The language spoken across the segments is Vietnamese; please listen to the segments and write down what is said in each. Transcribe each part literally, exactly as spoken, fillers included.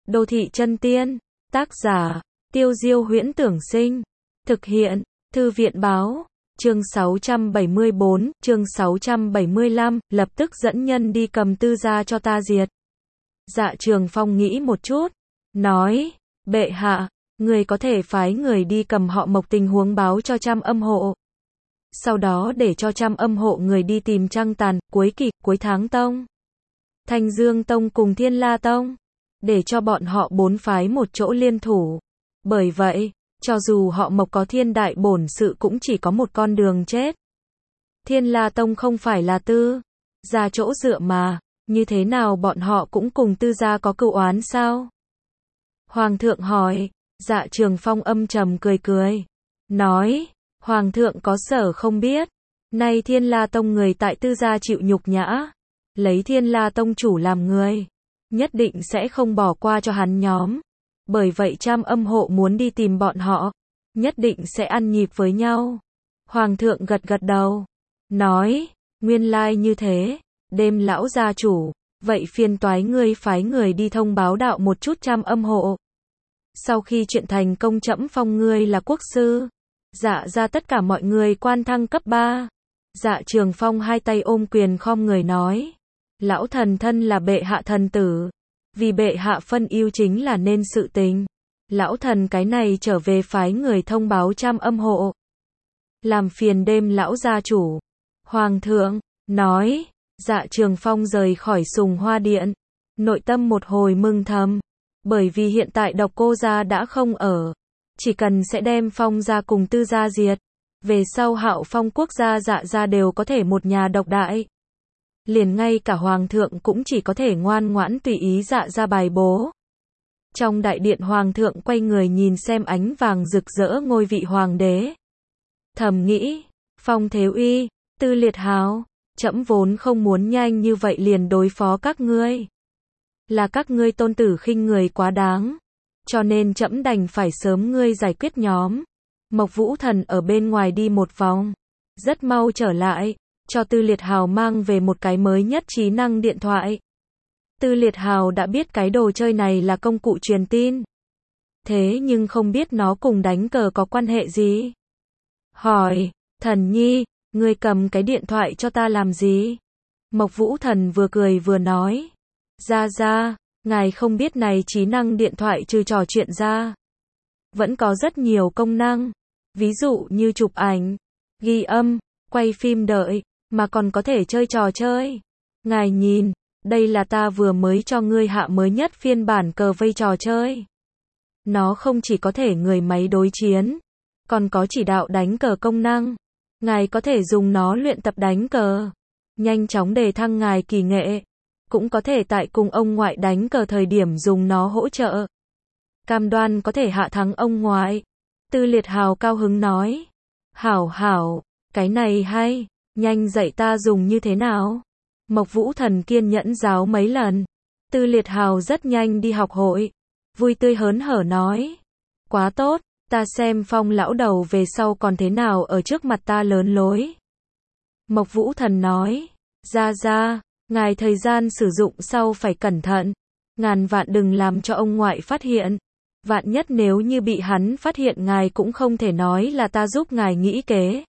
Đô thị chân tiên, tác giả, Tiêu Diêu Huyễn Tưởng Sinh, thực hiện, Thư viện báo, chương sáu trăm bảy mươi bốn, chương sáu trăm bảy mươi lăm, lập tức dẫn nhân đi cầm tư gia cho ta diệt. Dạ Trường Phong nghĩ một chút, nói, bệ hạ, người có thể phái người đi cầm họ Mộc tình huống báo cho Trăm Âm hộ. Sau đó để cho Trăm Âm hộ người đi tìm Trăng Tàn, Cuối Kỳ, Cuối Tháng Tông, Thanh Dương Tông cùng Thiên La Tông, để cho bọn họ bốn phái một chỗ liên thủ. Bởi vậy, cho dù họ Mộc có thiên đại bổn sự cũng chỉ có một con đường chết. Thiên La Tông không phải là tư gia chỗ dựa mà, như thế nào bọn họ cũng cùng tư gia có cựu oán sao? Hoàng thượng hỏi. Dạ Trường Phong âm trầm cười cười, nói, Hoàng thượng có sở không biết, nay Thiên La Tông người tại tư gia chịu nhục nhã, lấy Thiên La Tông chủ làm người, nhất định sẽ không bỏ qua cho hắn nhóm. Bởi vậy Trăm Âm hộ muốn đi tìm bọn họ, nhất định sẽ ăn nhịp với nhau. Hoàng thượng gật gật đầu, nói, nguyên lai như thế, đêm lão gia chủ, vậy phiền toái ngươi phái người đi thông báo đạo một chút Trăm Âm hộ. Sau khi chuyện thành công trẫm phong ngươi là quốc sư, dạ ra tất cả mọi người quan thăng cấp ba. Dạ Trường Phong hai tay ôm quyền khom người nói, lão thần thân là bệ hạ thần tử, vì bệ hạ phân ưu chính là nên sự tình. Lão thần cái này trở về phái người thông báo Trăm Âm hộ. Làm phiền đêm lão gia chủ. Hoàng thượng, nói, Dạ Trường Phong rời khỏi Sùng Hoa Điện, nội tâm một hồi mừng thầm, bởi vì hiện tại Độc Cô gia đã không ở, chỉ cần sẽ đem Phong gia cùng Tư gia diệt, về sau Hạo Phong quốc gia Dạ gia đều có thể một nhà độc đại. Liền ngay cả Hoàng thượng cũng chỉ có thể ngoan ngoãn tùy ý Dạ gia bài bố. Trong đại điện Hoàng thượng quay người nhìn xem ánh vàng rực rỡ ngôi vị Hoàng đế. Thầm nghĩ, Phong Thế Uy, Tư Liệt Hào, trẫm vốn không muốn nhanh như vậy liền đối phó các ngươi. Là các ngươi tôn tử khinh người quá đáng, cho nên trẫm đành phải sớm ngươi giải quyết nhóm. Mộc Vũ Thần ở bên ngoài đi một vòng, rất mau trở lại, cho Tư Liệt Hào mang về một cái mới nhất trí năng điện thoại. Tư Liệt Hào đã biết cái đồ chơi này là công cụ truyền tin, thế nhưng không biết nó cùng đánh cờ có quan hệ gì. Hỏi, Thần Nhi, ngươi cầm cái điện thoại cho ta làm gì? Mộc Vũ Thần vừa cười vừa nói, ra ra, ngài không biết này trí năng điện thoại trừ trò chuyện ra, vẫn có rất nhiều công năng, ví dụ như chụp ảnh, ghi âm, quay phim đợi, mà còn có thể chơi trò chơi. Ngài nhìn, đây là ta vừa mới cho ngươi hạ mới nhất phiên bản cờ vây trò chơi. Nó không chỉ có thể người máy đối chiến, còn có chỉ đạo đánh cờ công năng. Ngài có thể dùng nó luyện tập đánh cờ, nhanh chóng đề thăng ngài kỳ nghệ, cũng có thể tại cùng ông ngoại đánh cờ thời điểm dùng nó hỗ trợ. Cam đoan có thể hạ thắng ông ngoại. Tư Liệt Hào cao hứng nói, hảo hảo, cái này hay, nhanh dạy ta dùng như thế nào. Mộc Vũ Thần kiên nhẫn giáo mấy lần. Tư Liệt Hào rất nhanh đi học hội, vui tươi hớn hở nói, quá tốt, ta xem Phong lão đầu về sau còn thế nào ở trước mặt ta lớn lối. Mộc Vũ Thần nói, ra ra, ngài thời gian sử dụng sau phải cẩn thận, ngàn vạn đừng làm cho ông ngoại phát hiện, vạn nhất nếu như bị hắn phát hiện ngài cũng không thể nói là ta giúp ngài nghĩ kế.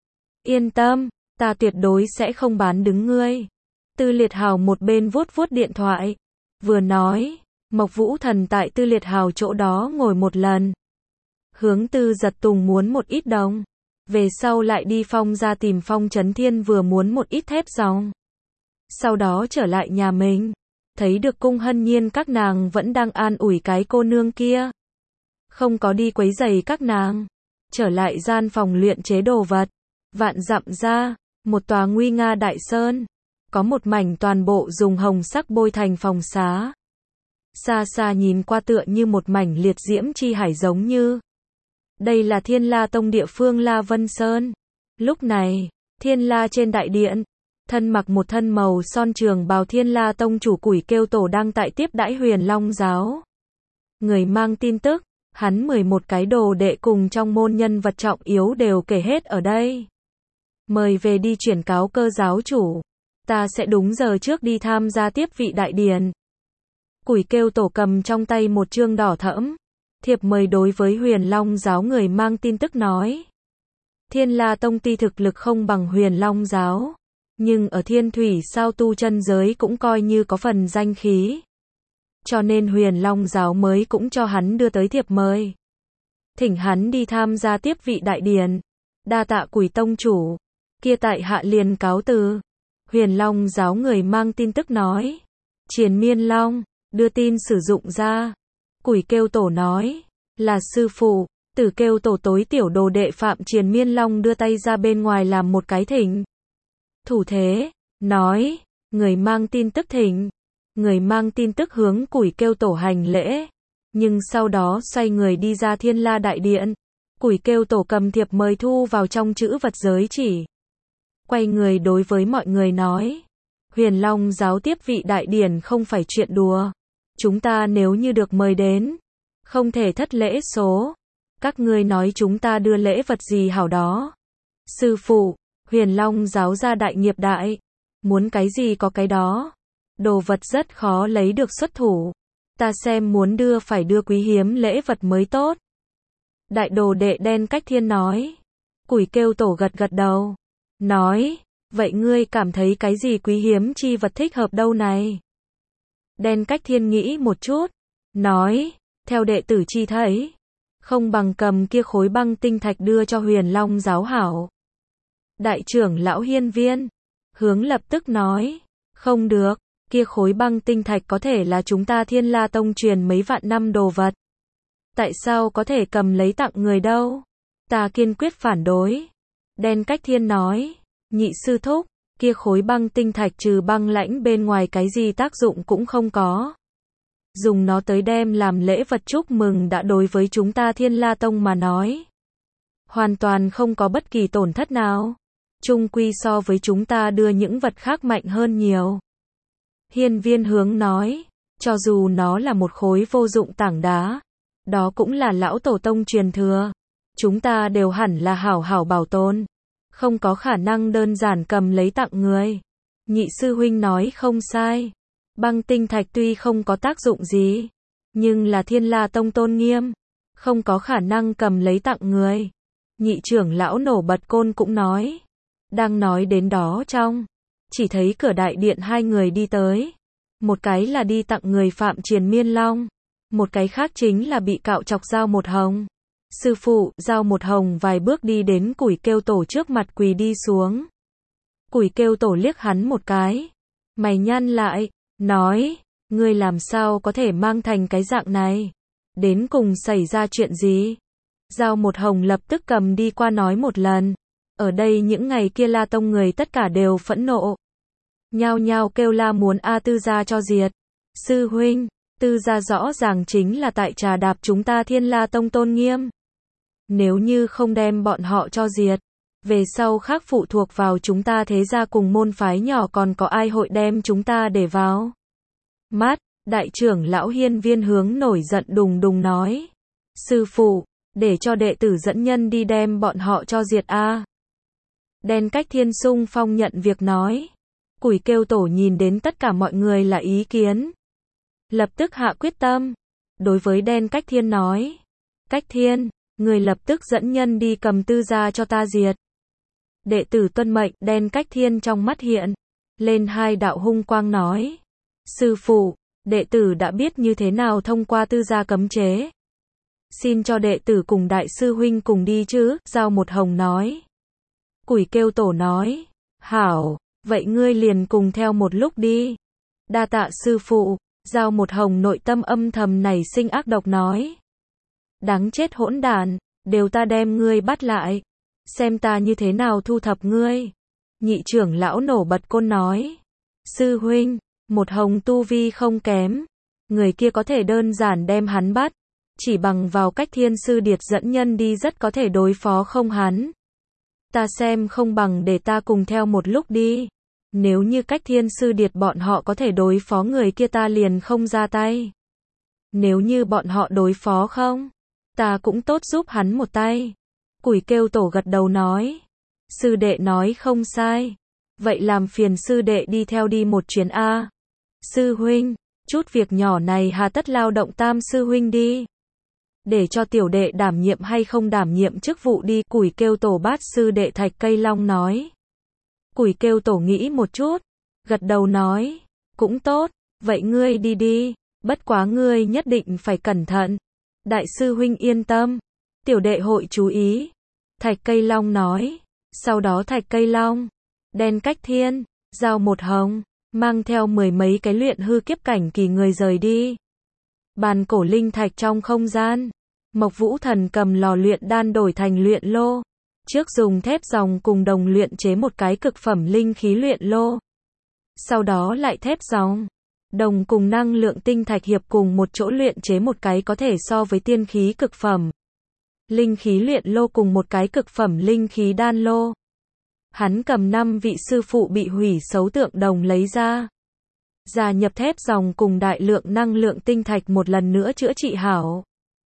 Yên tâm, ta tuyệt đối sẽ không bán đứng ngươi. Tư Liệt Hào một bên vuốt vuốt điện thoại, vừa nói, Mộc Vũ Thần tại Tư Liệt Hào chỗ đó ngồi một lần. Hướng Tư Giật Tùng muốn một ít đồng, về sau lại đi Phong ra tìm Phong Chấn Thiên vừa muốn một ít thép dòng. Sau đó trở lại nhà mình, thấy được Cung Hân Nhiên các nàng vẫn đang an ủi cái cô nương kia. Không có đi quấy rầy các nàng, trở lại gian phòng luyện chế đồ vật. Vạn dặm ra, một tòa nguy nga đại sơn, có một mảnh toàn bộ dùng hồng sắc bôi thành phòng xá. Xa xa nhìn qua tựa như một mảnh liệt diễm chi hải giống như. Đây là Thiên La Tông địa phương La Vân Sơn. Lúc này, Thiên La trên đại điện, thân mặc một thân màu son trường bào Thiên La Tông chủ Củi Kêu Tổ đang tại tiếp đãi Huyền Long giáo. Người mang tin tức, hắn mười một cái đồ đệ cùng trong môn nhân vật trọng yếu đều kể hết ở đây. Mời về đi chuyển cáo Cơ giáo chủ, ta sẽ đúng giờ trước đi tham gia tiếp vị đại điển. Củi kêu tổ cầm trong tay một chương đỏ thẫm. Thiệp mời đối với Huyền Long giáo người mang tin tức nói. Thiên La Tông tuy thực lực không bằng Huyền Long giáo, nhưng ở Thiên Thủy sao tu chân giới cũng coi như có phần danh khí. Cho nên Huyền Long giáo mới cũng cho hắn đưa tới thiệp mời. Thỉnh hắn đi tham gia tiếp vị đại điển. Đa tạ Củi tông chủ. Kia tại hạ liền cáo từ. Huyền Long giáo người mang tin tức nói. Triền Miên Long, đưa tin sử dụng ra. Củi kêu tổ nói. Là sư phụ. Tử kêu tổ tối tiểu đồ đệ Phạm Triền Miên Long đưa tay ra bên ngoài làm một cái thỉnh. Thủ thế, nói. Người mang tin tức thỉnh. Người mang tin tức hướng Củi kêu tổ hành lễ. Nhưng sau đó xoay người đi ra Thiên La đại điện. Củi kêu tổ cầm thiệp mời thu vào trong chữ vật giới chỉ. Quay người đối với mọi người nói. Huyền Long giáo tiếp vị đại điển không phải chuyện đùa. Chúng ta nếu như được mời đến, không thể thất lễ số. Các ngươi nói chúng ta đưa lễ vật gì hảo đó. Sư phụ, Huyền Long giáo gia đại nghiệp đại. Muốn cái gì có cái đó. Đồ vật rất khó lấy được xuất thủ. Ta xem muốn đưa phải đưa quý hiếm lễ vật mới tốt. Đại đồ đệ Đen Cách Thiên nói. Củi kêu tổ gật gật đầu. Nói, vậy ngươi cảm thấy cái gì quý hiếm chi vật thích hợp đâu này? Đen Cách Thiên nghĩ một chút. Nói, theo đệ tử chi thấy. Không bằng cầm kia khối băng tinh thạch đưa cho Huyền Long giáo hảo. Đại trưởng lão Hiên Viên. Hướng lập tức nói. Không được, kia khối băng tinh thạch có thể là chúng ta Thiên La Tông truyền mấy vạn năm đồ vật. Tại sao có thể cầm lấy tặng người đâu? Ta kiên quyết phản đối. Đen Cách Thiên nói. Nhị sư thúc, kia khối băng tinh thạch trừ băng lãnh bên ngoài cái gì tác dụng cũng không có. Dùng nó tới đem làm lễ vật chúc mừng đã đối với chúng ta Thiên La Tông mà nói. Hoàn toàn không có bất kỳ tổn thất nào. Chung quy so với chúng ta đưa những vật khác mạnh hơn nhiều. Hiên Viên hướng nói. Cho dù nó là một khối vô dụng tảng đá. Đó cũng là lão tổ tông truyền thừa. Chúng ta đều hẳn là hảo hảo bảo tồn. Không có khả năng đơn giản cầm lấy tặng người. Nhị sư huynh nói không sai. Băng tinh thạch tuy không có tác dụng gì, nhưng là Thiên La Tông tôn nghiêm. Không có khả năng cầm lấy tặng người. Nhị trưởng lão nổ bật côn cũng nói. Đang nói đến đó trong. Chỉ thấy cửa đại điện hai người đi tới. Một cái là đi tặng người Phạm Triền Miên Long. Một cái khác chính là bị cạo chọc Giao Một Hồng. Sư phụ, Giao Một Hồng vài bước đi đến Củi kêu tổ trước mặt quỳ đi xuống. Củi kêu tổ liếc hắn một cái. Mày nhăn lại, nói, ngươi làm sao có thể mang thành cái dạng này? Đến cùng xảy ra chuyện gì? Giao Một Hồng lập tức cầm đi qua nói một lần. Ở đây những ngày kia La Tông người tất cả đều phẫn nộ. Nhao nhao kêu la muốn A Tư gia cho diệt. Sư huynh, Tư gia rõ ràng chính là tại trà đạp chúng ta Thiên La Tông tôn nghiêm. Nếu như không đem bọn họ cho diệt, về sau khác phụ thuộc vào chúng ta thế gia cùng môn phái nhỏ còn có ai hội đem chúng ta để vào. Mát, đại trưởng lão Hiên Viên hướng nổi giận đùng đùng nói. Sư phụ, để cho đệ tử dẫn nhân đi đem bọn họ cho diệt a. Đen Cách Thiên sung phong nhận việc nói. Củi kêu tổ nhìn đến tất cả mọi người là ý kiến. Lập tức hạ quyết tâm. Đối với Đen Cách Thiên nói. Cách Thiên, người lập tức dẫn nhân đi cầm Tư gia cho ta diệt. Đệ tử tuân mệnh. Đen Cách Thiên trong mắt hiện lên hai đạo hung quang nói. Sư phụ, đệ tử đã biết như thế nào thông qua Tư gia cấm chế. Xin cho đệ tử cùng đại sư huynh cùng đi chứ, Giao Một Hồng nói. Củi kêu tổ nói. Hảo, vậy ngươi liền cùng theo một lúc đi. Đa tạ sư phụ. Giao Một Hồng nội tâm âm thầm nảy sinh ác độc nói. Đáng chết hỗn đản, đều ta đem ngươi bắt lại. Xem ta như thế nào thu thập ngươi. Nhị trưởng lão nổ bật côn nói. Sư huynh, Một Hồng tu vi không kém. Người kia có thể đơn giản đem hắn bắt. Chỉ bằng vào cách Thiên sư điệt dẫn nhân đi rất có thể đối phó không hắn. Ta xem không bằng để ta cùng theo một lúc đi. Nếu như cách Thiên sư điệt bọn họ có thể đối phó người kia ta liền không ra tay. Nếu như bọn họ đối phó không, ta cũng tốt giúp hắn một tay. Củi kêu tổ gật đầu nói. Sư đệ nói không sai. Vậy làm phiền sư đệ đi theo đi một chuyến a. Sư huynh, Chút việc nhỏ này hà tất lao động Tam sư huynh đi. Để cho tiểu đệ đảm nhiệm hay không đảm nhiệm chức vụ đi, Củi Kêu Tổ Bát sư đệ Thạch Cây Long nói. Củi Kêu Tổ nghĩ một chút, gật đầu nói, cũng tốt, vậy ngươi đi đi, bất quá ngươi nhất định phải cẩn thận. Đại sư huynh yên tâm, tiểu đệ hội chú ý. Thạch Cây Long nói, sau đó Thạch Cây Long, Đen Cách Thiên, Giao Một Hồng, mang theo mười mấy cái luyện hư kiếp cảnh kỳ người rời đi. Bàn cổ linh thạch trong không gian, Mộc Vũ Thần cầm lò luyện đan đổi thành luyện lô. Trước dùng thép ròng cùng đồng luyện chế một cái cực phẩm linh khí luyện lô. Sau đó lại thép ròng, đồng cùng năng lượng tinh thạch hiệp cùng một chỗ luyện chế một cái có thể so với tiên khí cực phẩm. Linh khí luyện lô cùng một cái cực phẩm linh khí đan lô. Hắn cầm năm vị sư phụ bị hủy xấu tượng đồng lấy ra. Gia nhập thép ròng cùng đại lượng năng lượng tinh thạch một lần nữa chữa trị hảo.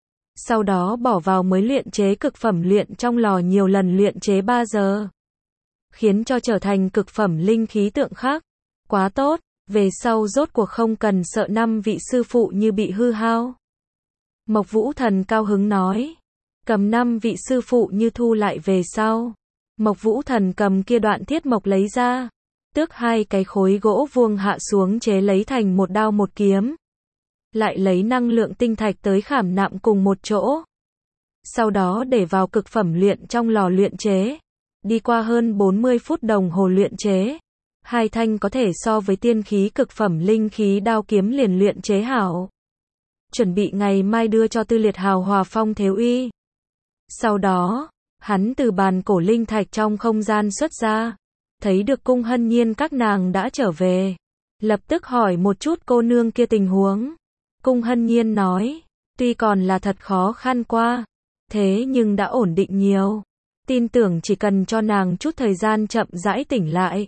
Sau đó bỏ vào mới luyện chế cực phẩm luyện trong lò nhiều lần luyện chế ba giờ. Khiến cho trở thành cực phẩm linh khí tượng khác. Quá tốt, về sau rốt cuộc không cần sợ năm vị sư phụ như bị hư hao. Mộc Vũ Thần cao hứng nói. Cầm năm vị sư phụ như thu lại về sau. Mộc Vũ Thần cầm kia đoạn thiết mộc lấy ra. Tước hai cái khối gỗ vuông hạ xuống chế lấy thành một đao một kiếm. Lại lấy năng lượng tinh thạch tới khảm nạm cùng một chỗ. Sau đó để vào cực phẩm luyện trong lò luyện chế. Đi qua hơn bốn mươi phút đồng hồ luyện chế. Hai thanh có thể so với tiên khí cực phẩm linh khí đao kiếm liền luyện chế hảo. Chuẩn bị ngày mai đưa cho Tư Liệt Hào Hòa Phong Thiếu Uy. Sau đó, hắn từ bàn cổ linh thạch trong không gian xuất ra. Thấy được Cung Hân Nhiên các nàng đã trở về. Lập tức hỏi một chút cô nương kia tình huống. Cung Hân Nhiên nói, tuy còn là thật khó khăn qua, thế nhưng đã ổn định nhiều. Tin tưởng chỉ cần cho nàng chút thời gian chậm rãi tỉnh lại.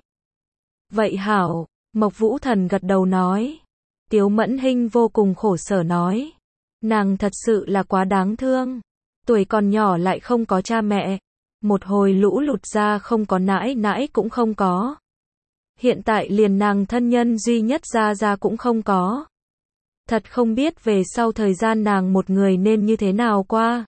Vậy hảo, Mộc Vũ Thần gật đầu nói. Tiếu Mẫn Hinh vô cùng khổ sở nói. Nàng thật sự là quá đáng thương. Tuổi còn nhỏ lại không có cha mẹ. Một hồi lũ lụt ra không có nãi nãi cũng không có. Hiện tại liền nàng thân nhân duy nhất ra ra cũng không có. Thật không biết về sau thời gian nàng một người nên như thế nào qua.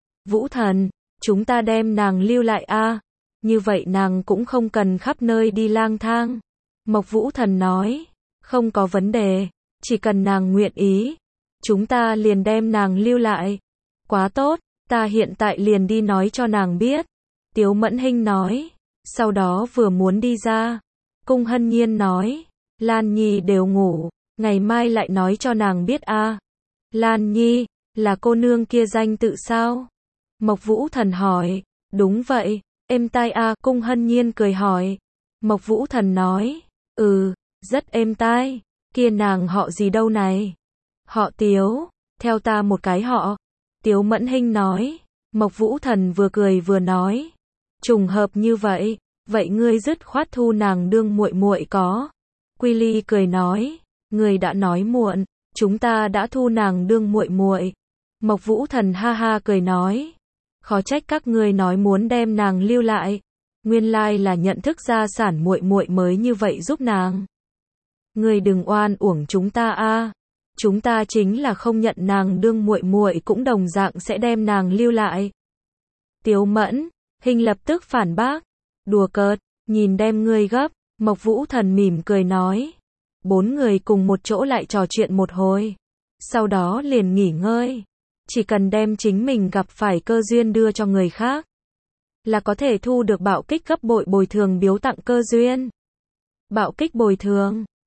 Vũ Thần, chúng ta đem nàng lưu lại a, như vậy nàng cũng không cần khắp nơi đi lang thang. Mộc Vũ Thần nói, không có vấn đề, chỉ cần nàng nguyện ý, chúng ta liền đem nàng lưu lại. Quá tốt, ta hiện tại liền đi nói cho nàng biết. Tiếu Mẫn Hinh nói, sau đó vừa muốn đi ra. Cung Hân Nhiên nói, Lan Nhi đều ngủ, ngày mai lại nói cho nàng biết a. Lan Nhi, là cô nương kia danh tự sao? Mộc Vũ Thần hỏi, đúng vậy, êm tai a. Cung Hân Nhiên cười hỏi. Mộc Vũ Thần nói, ừ, rất êm tai, kia nàng họ gì đâu này? Họ Tiếu, theo ta một cái họ. Tiếu Mẫn Hinh nói. Mộc Vũ Thần vừa cười vừa nói, trùng hợp như vậy, vậy ngươi dứt khoát thu nàng đương muội muội có. Quy Ly cười nói, ngươi đã nói muộn, chúng ta đã thu nàng đương muội muội. Mộc Vũ Thần ha ha cười nói, khó trách các ngươi nói muốn đem nàng lưu lại, nguyên lai là nhận thức gia sản muội muội mới như vậy giúp nàng. Ngươi đừng oan uổng chúng ta a, chúng ta chính là không nhận nàng đương muội muội cũng đồng dạng sẽ đem nàng lưu lại. Tiếu Mẫn Hinh lập tức phản bác, đùa cợt, nhìn đem ngươi gấp. Mộc Vũ Thần mỉm cười nói. Bốn người cùng một chỗ lại trò chuyện một hồi, sau đó liền nghỉ ngơi. Chỉ cần đem chính mình gặp phải cơ duyên đưa cho người khác, là có thể thu được bạo kích gấp bội bồi thường biếu tặng cơ duyên. Bạo kích bồi thường